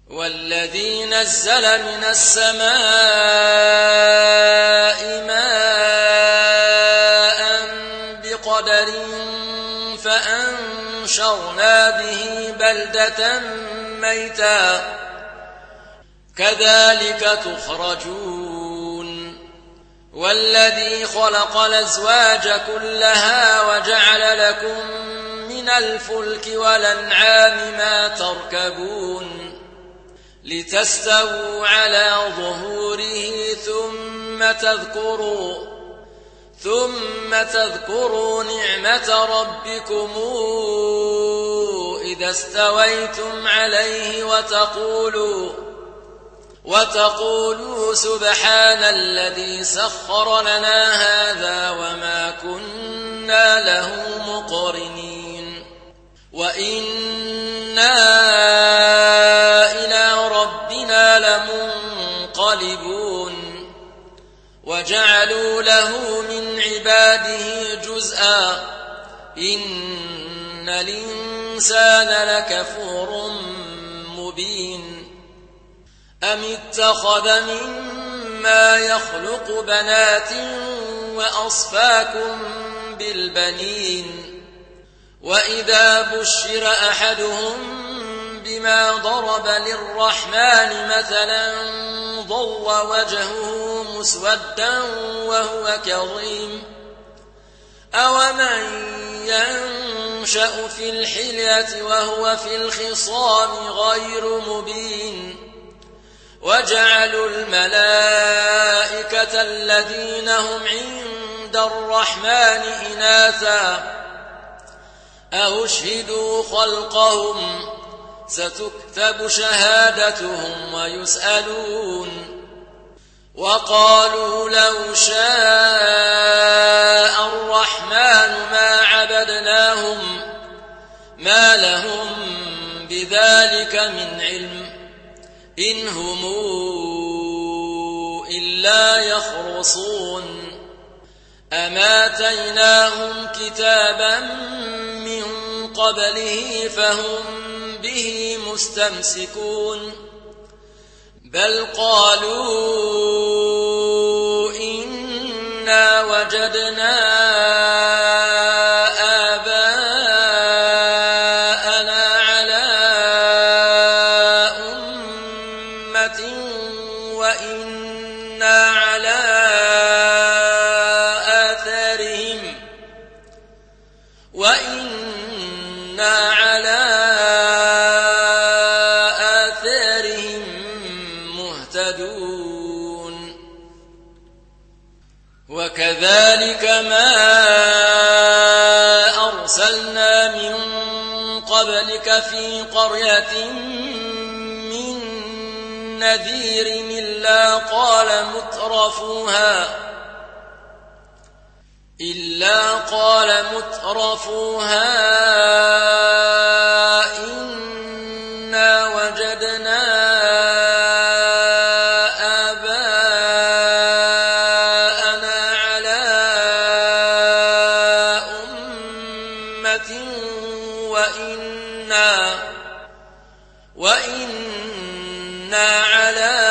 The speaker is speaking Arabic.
والذي نزل من السماء ماء بقدر فأنشرنا به بلدة ميتا كذلك تخرجون والذي خلق الأزواج كلها وجعل لكم من الفلك والأنعام ما تركبون لتستووا على ظهوره ثم تذكروا نعمة ربكم إذا استويتم عليه وتقولوا سبحان الذي سخر لنا هذا وما كنا له مقرنين وإنا إلى ربنا لمنقلبون وجعلوا له من عباده جزءا إن الإنسان لكفور مبين أم اتخذ مما يخلق بنات وأصفاكم بالبنين وإذا بشر أحدهم بما ضرب للرحمن مثلا ظل وجهه مسودا وهو كظيم أومن ينشأ في الحلية وهو في الخصام غير مبين وجعلوا الملائكة الذين هم عند الرحمن إناثا أشهدوا خلقهم ستكتب شهادتهم ويسألون وقالوا لو شاء الرحمن ما عبدناهم ما لهم بذلك من علم إن هم إلا يخرصون أم آتيناهم كتابا من قبله فهم به مستمسكون بل قالوا إنا وجدنا آباءنا على أمة وإنا على آثارهم مهتدون وكذلك ما أرسلنا من قبلك في قرية من نذير إلا قال مترفوها إنا وجدنا آباءنا على أمة وإنا على